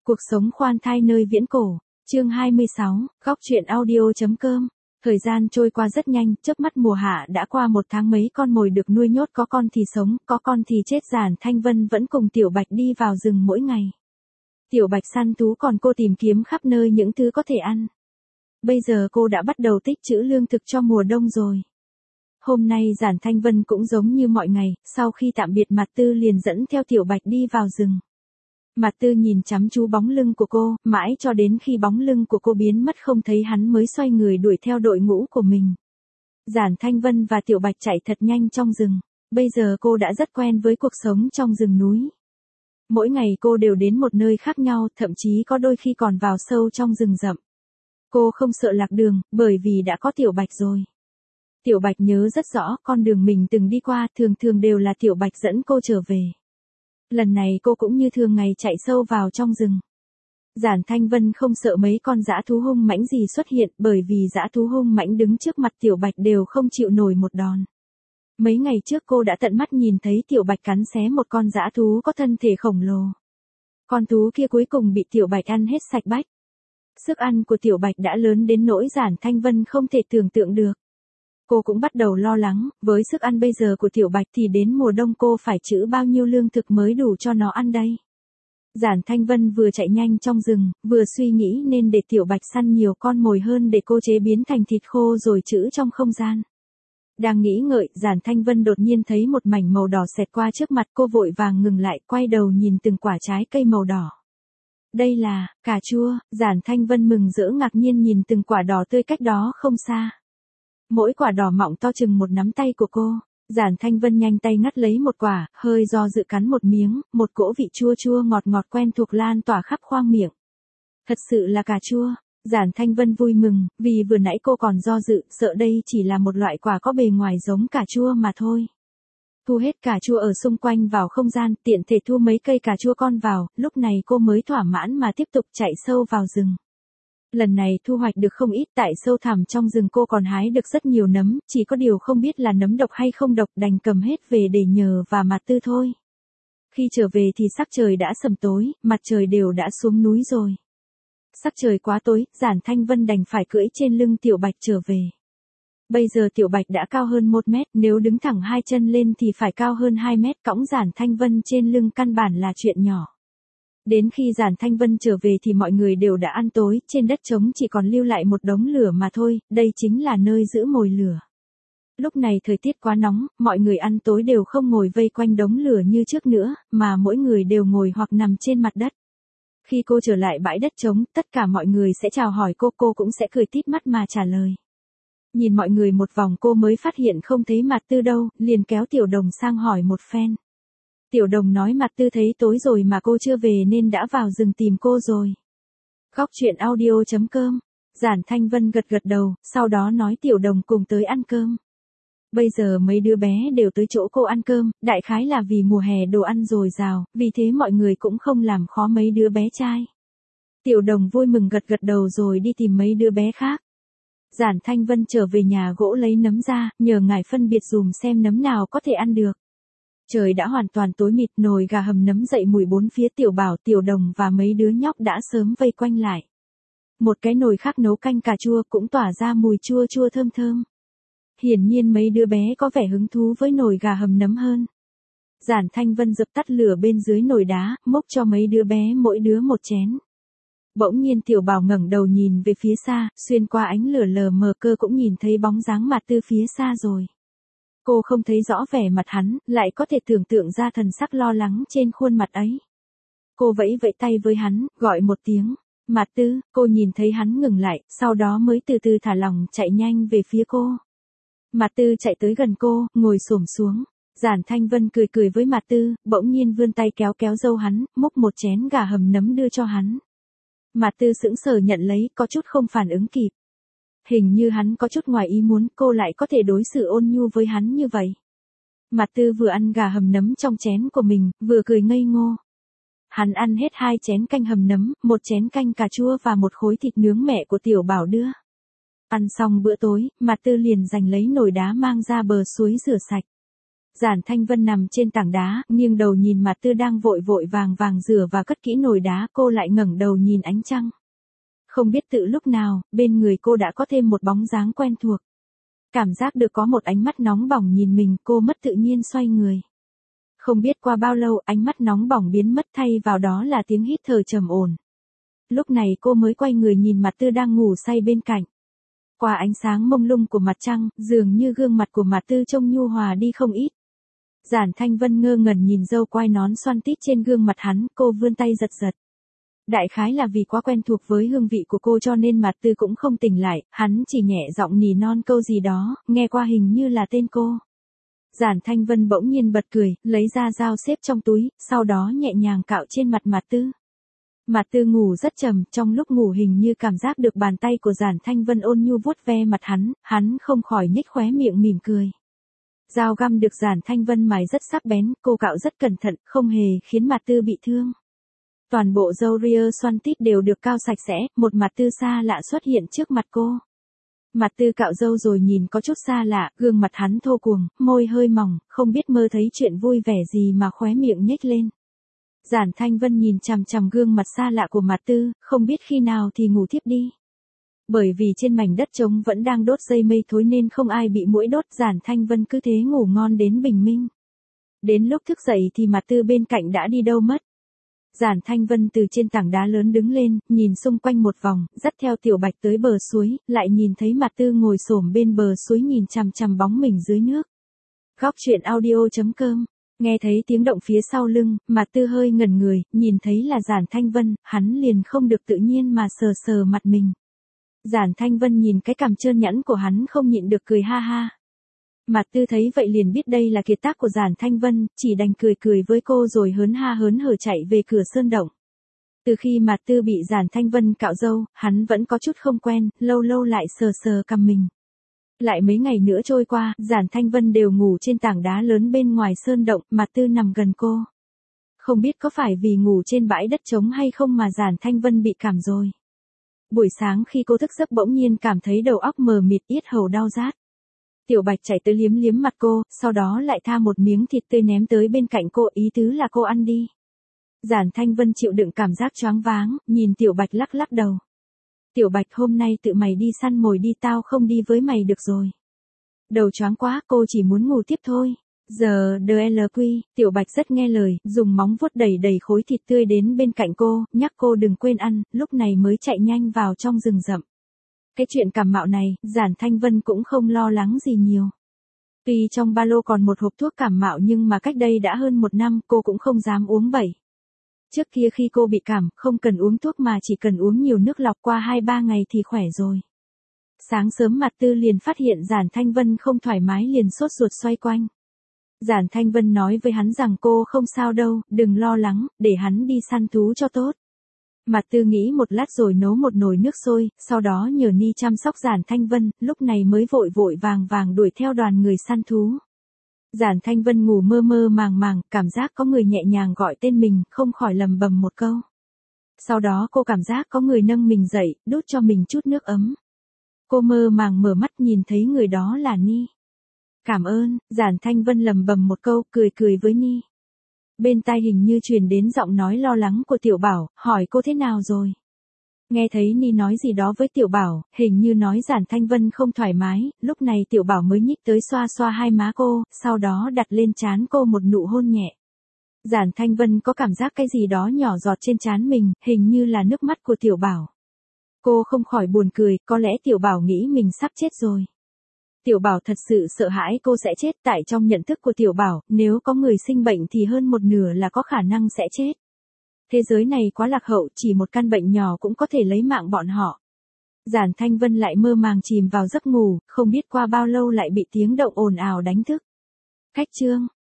Cuộc sống khoan thai nơi viễn cổ, chương 26, góc truyện audio.com. Thời gian trôi qua rất nhanh, chớp mắt mùa hạ đã qua 1 tháng, mấy con mồi được nuôi nhốt, có con thì sống, có con thì chết. Giản Thanh Vân vẫn cùng Tiểu Bạch đi vào rừng mỗi ngày. Tiểu Bạch săn thú, còn cô tìm kiếm khắp nơi những thứ có thể ăn. Bây giờ cô đã bắt đầu tích trữ lương thực cho mùa đông rồi. Hôm nay Giản Thanh Vân cũng giống như mọi ngày, sau khi tạm biệt Mạt Tư liền dẫn theo Tiểu Bạch đi vào rừng. Mạt Tư nhìn chăm chú bóng lưng của cô, mãi cho đến khi bóng lưng của cô biến mất không thấy hắn mới xoay người đuổi theo đội ngũ của mình. Giản Thanh Vân và Tiểu Bạch chạy thật nhanh trong rừng. Bây giờ cô đã rất quen với cuộc sống trong rừng núi. Mỗi ngày cô đều đến một nơi khác nhau, thậm chí có đôi khi còn vào sâu trong rừng rậm. Cô không sợ lạc đường, bởi vì đã có Tiểu Bạch rồi. Tiểu Bạch nhớ rất rõ, con đường mình từng đi qua thường thường đều là Tiểu Bạch dẫn cô trở về. Lần này cô cũng như thường ngày chạy sâu vào trong rừng. Giản Thanh Vân không sợ mấy con dã thú hung mãnh gì xuất hiện, bởi vì dã thú hung mãnh đứng trước mặt Tiểu Bạch đều không chịu nổi một đòn. Mấy ngày trước cô đã tận mắt nhìn thấy Tiểu Bạch cắn xé một con dã thú có thân thể khổng lồ. Con thú kia cuối cùng bị Tiểu Bạch ăn hết sạch bách. Sức ăn của Tiểu Bạch đã lớn đến nỗi Giản Thanh Vân không thể tưởng tượng được. Cô cũng bắt đầu lo lắng, với sức ăn bây giờ của Tiểu Bạch thì đến mùa đông cô phải trữ bao nhiêu lương thực mới đủ cho nó ăn đây. Giản Thanh Vân vừa chạy nhanh trong rừng, vừa suy nghĩ nên để Tiểu Bạch săn nhiều con mồi hơn để cô chế biến thành thịt khô rồi trữ trong không gian. Đang nghĩ ngợi, Giản Thanh Vân đột nhiên thấy một mảnh màu đỏ xẹt qua trước mặt, cô vội vàng ngừng lại, quay đầu nhìn từng quả trái cây màu đỏ. Đây là cà chua. Giản Thanh Vân mừng rỡ ngạc nhiên nhìn từng quả đỏ tươi cách đó không xa. Mỗi quả đỏ mọng to chừng một nắm tay của cô. Giản Thanh Vân nhanh tay ngắt lấy một quả, hơi do dự cắn một miếng, một cỗ vị chua chua ngọt ngọt quen thuộc lan tỏa khắp khoang miệng. Thật sự là cà chua. Giản Thanh Vân vui mừng, vì vừa nãy cô còn do dự, sợ đây chỉ là một loại quả có bề ngoài giống cà chua mà thôi. Thu hết cà chua ở xung quanh vào không gian, tiện thể thu mấy cây cà chua con vào, lúc này cô mới thỏa mãn mà tiếp tục chạy sâu vào rừng. Lần này thu hoạch được không ít, tại sâu thẳm trong rừng cô còn hái được rất nhiều nấm, chỉ có điều không biết là nấm độc hay không độc, đành cầm hết về để nhờ và Mạt Tư thôi. Khi trở về thì sắc trời đã sầm tối, mặt trời đều đã xuống núi rồi. Sắc trời quá tối, Giản Thanh Vân đành phải cưỡi trên lưng Tiểu Bạch trở về. Bây giờ Tiểu Bạch đã cao hơn 1 mét, nếu đứng thẳng 2 chân lên thì phải cao hơn 2 mét, cõng Giản Thanh Vân trên lưng căn bản là chuyện nhỏ. Đến khi Giản Thanh Vân trở về thì mọi người đều đã ăn tối, trên đất trống chỉ còn lưu lại một đống lửa mà thôi, đây chính là nơi giữ mồi lửa. Lúc này thời tiết quá nóng, mọi người ăn tối đều không ngồi vây quanh đống lửa như trước nữa, mà mỗi người đều ngồi hoặc nằm trên mặt đất. Khi cô trở lại bãi đất trống, tất cả mọi người sẽ chào hỏi cô cũng sẽ cười tít mắt mà trả lời. Nhìn mọi người một vòng cô mới phát hiện không thấy Mạt Tư đâu, liền kéo Tiểu Đồng sang hỏi một phen. Tiểu Đồng nói Mạt Tư thấy tối rồi mà cô chưa về nên đã vào rừng tìm cô rồi. Góc truyện audio.com. Giản Thanh Vân gật gật đầu, sau đó nói Tiểu Đồng cùng tới ăn cơm. Bây giờ mấy đứa bé đều tới chỗ cô ăn cơm, đại khái là vì mùa hè đồ ăn dồi dào, vì thế mọi người cũng không làm khó mấy đứa bé trai. Tiểu Đồng vui mừng gật gật đầu rồi đi tìm mấy đứa bé khác. Giản Thanh Vân trở về nhà gỗ lấy nấm ra, nhờ ngài phân biệt dùm xem nấm nào có thể ăn được. Trời đã hoàn toàn tối mịt, nồi gà hầm nấm dậy mùi bốn phía, Tiểu Bảo, Tiểu Đồng và mấy đứa nhóc đã sớm vây quanh lại. Một cái nồi khác nấu canh cà chua cũng tỏa ra mùi chua chua thơm thơm. Hiển nhiên mấy đứa bé có vẻ hứng thú với nồi gà hầm nấm hơn. Giản Thanh Vân dập tắt lửa bên dưới nồi đá, múc cho mấy đứa bé mỗi đứa một chén. Bỗng nhiên Tiểu Bảo ngẩng đầu nhìn về phía xa, xuyên qua ánh lửa lờ mờ cô cũng nhìn thấy bóng dáng Mạt Tư phía xa rồi. Cô không thấy rõ vẻ mặt hắn, lại có thể tưởng tượng ra thần sắc lo lắng trên khuôn mặt ấy. Cô vẫy vẫy tay với hắn, gọi một tiếng, Mạt Tư, cô nhìn thấy hắn ngừng lại, sau đó mới từ từ thả lỏng chạy nhanh về phía cô. Mạt Tư chạy tới gần cô, ngồi xổm xuống. Giản Thanh Vân cười cười với Mạt Tư, bỗng nhiên vươn tay kéo kéo râu hắn, múc một chén gà hầm nấm đưa cho hắn. Mạt Tư sững sờ nhận lấy, có chút không phản ứng kịp. Hình như hắn có chút ngoài ý muốn cô lại có thể đối xử ôn nhu với hắn như vậy. Mạt Tư vừa ăn gà hầm nấm trong chén của mình, vừa cười ngây ngô. Hắn ăn hết 2 chén canh hầm nấm, 1 chén canh cà chua và 1 khối thịt nướng mẹ của Tiểu Bảo đưa. Ăn xong bữa tối, Mạt Tư liền giành lấy nồi đá mang ra bờ suối rửa sạch. Giản Thanh Vân nằm trên tảng đá, nghiêng đầu nhìn Mạt Tư đang vội vội vàng vàng rửa và cất kỹ nồi đá, cô lại ngẩng đầu nhìn ánh trăng. Không biết tự lúc nào, bên người cô đã có thêm một bóng dáng quen thuộc. Cảm giác được có một ánh mắt nóng bỏng nhìn mình, cô mất tự nhiên xoay người. Không biết qua bao lâu, ánh mắt nóng bỏng biến mất, thay vào đó là tiếng hít thở trầm ổn. Lúc này cô mới quay người nhìn Mạt Tư đang ngủ say bên cạnh. Qua ánh sáng mông lung của mặt trăng, dường như gương mặt của Mạt Tư trông nhu hòa đi không ít. Giản Thanh Vân ngơ ngẩn nhìn râu quai nón xoăn tít trên gương mặt hắn, cô vươn tay giật giật. Đại khái là vì quá quen thuộc với hương vị của cô cho nên Mạt Tư cũng không tỉnh lại, hắn chỉ nhẹ giọng nỉ non câu gì đó, nghe qua hình như là tên cô. Giản Thanh Vân bỗng nhiên bật cười, lấy ra dao xếp trong túi, sau đó nhẹ nhàng cạo trên mặt Mạt Tư. Mạt Tư ngủ rất trầm, trong lúc ngủ hình như cảm giác được bàn tay của Giản Thanh Vân ôn nhu vuốt ve mặt hắn không khỏi nhếch khóe miệng mỉm cười. Dao găm được Giản Thanh Vân mài rất sắc bén, cô cạo rất cẩn thận, không hề khiến Mạt Tư bị thương. Toàn bộ râu ria xoăn tít đều được cạo sạch sẽ, một Mạt Tư xa lạ xuất hiện trước mặt cô. Mạt Tư cạo râu rồi nhìn có chút xa lạ, gương mặt hắn thô cuồng, môi hơi mỏng, không biết mơ thấy chuyện vui vẻ gì mà khóe miệng nhếch lên. Giản Thanh Vân nhìn chằm chằm gương mặt xa lạ của Mạt Tư, không biết khi nào thì ngủ thiếp đi. Bởi vì trên mảnh đất trống vẫn đang đốt dây mây thối nên không ai bị muỗi đốt, Giản Thanh Vân cứ thế ngủ ngon đến bình minh. Đến lúc thức dậy thì Mạt Tư bên cạnh đã đi đâu mất. Giản Thanh Vân từ trên tảng đá lớn đứng lên, nhìn xung quanh một vòng, dắt theo Tiểu Bạch tới bờ suối, lại nhìn thấy Mạt Tư ngồi xổm bên bờ suối nhìn chằm chằm bóng mình dưới nước. Góc truyện audio.com. Nghe thấy tiếng động phía sau lưng, Mạt Tư hơi ngẩn người, nhìn thấy là Giản Thanh Vân, hắn liền không được tự nhiên mà sờ sờ mặt mình. Giản Thanh Vân nhìn cái cằm trơn nhẵn của hắn không nhịn được cười ha ha. Mạt Tư thấy vậy liền biết đây là kiệt tác của Giản Thanh Vân, chỉ đành cười cười với cô rồi hớn ha hớn hở chạy về cửa sơn động. Từ khi Mạt Tư bị Giản Thanh Vân cạo râu, hắn vẫn có chút không quen, lâu lâu lại sờ sờ cằm mình. Lại mấy ngày nữa trôi qua, Giản Thanh Vân đều ngủ trên tảng đá lớn bên ngoài sơn động, Mạt Tư nằm gần cô. Không biết có phải vì ngủ trên bãi đất trống hay không mà Giản Thanh Vân bị cảm rồi. Buổi sáng khi cô thức giấc bỗng nhiên cảm thấy đầu óc mờ mịt, yết hầu đau rát. Tiểu Bạch chạy tới liếm liếm mặt cô, sau đó lại tha một miếng thịt tươi ném tới bên cạnh cô, ý tứ là cô ăn đi. Giản Thanh Vân chịu đựng cảm giác choáng váng, nhìn Tiểu Bạch lắc lắc đầu. Tiểu Bạch, hôm nay tự mày đi săn mồi đi, tao không đi với mày được rồi. Đầu choáng quá, cô chỉ muốn ngủ tiếp thôi. Giờ DLQ, Tiểu Bạch rất nghe lời, dùng móng vuốt đẩy đẩy khối thịt tươi đến bên cạnh cô, nhắc cô đừng quên ăn, lúc này mới chạy nhanh vào trong rừng rậm. Cái chuyện cảm mạo này, Giản Thanh Vân cũng không lo lắng gì nhiều. Tuy trong ba lô còn một hộp thuốc cảm mạo nhưng mà cách đây đã hơn một năm, cô cũng không dám uống bậy. Trước kia khi cô bị cảm, không cần uống thuốc mà chỉ cần uống nhiều nước lọc, qua 2-3 ngày thì khỏe rồi. Sáng sớm Mạt Tư liền phát hiện Giản Thanh Vân không thoải mái liền sốt ruột xoay quanh. Giản Thanh Vân nói với hắn rằng cô không sao đâu, đừng lo lắng, để hắn đi săn thú cho tốt. Mạt Tư nghĩ một lát rồi nấu một nồi nước sôi, sau đó nhờ Ni chăm sóc Giản Thanh Vân, lúc này mới vội vội vàng vàng đuổi theo đoàn người săn thú. Giản Thanh Vân ngủ mơ mơ màng màng, cảm giác có người nhẹ nhàng gọi tên mình, không khỏi lầm bầm một câu. Sau đó cô cảm giác có người nâng mình dậy, đút cho mình chút nước ấm. Cô mơ màng mở mắt nhìn thấy người đó là Ni. Cảm ơn, Giản Thanh Vân lầm bầm một câu, cười cười với Ni. Bên tai hình như truyền đến giọng nói lo lắng của Tiểu Bảo, hỏi cô thế nào rồi. Nghe thấy Ni nói gì đó với Tiểu Bảo, hình như nói Giản Thanh Vân không thoải mái, lúc này Tiểu Bảo mới nhích tới xoa xoa hai má cô, sau đó đặt lên trán cô một nụ hôn nhẹ. Giản Thanh Vân có cảm giác cái gì đó nhỏ giọt trên trán mình, hình như là nước mắt của Tiểu Bảo. Cô không khỏi buồn cười, có lẽ Tiểu Bảo nghĩ mình sắp chết rồi. Tiểu Bảo thật sự sợ hãi cô sẽ chết, tại trong nhận thức của Tiểu Bảo, nếu có người sinh bệnh thì hơn một nửa là có khả năng sẽ chết. Thế giới này quá lạc hậu, chỉ một căn bệnh nhỏ cũng có thể lấy mạng bọn họ. Giản Thanh Vân lại mơ màng chìm vào giấc ngủ, không biết qua bao lâu lại bị tiếng động ồn ào đánh thức. Cách chương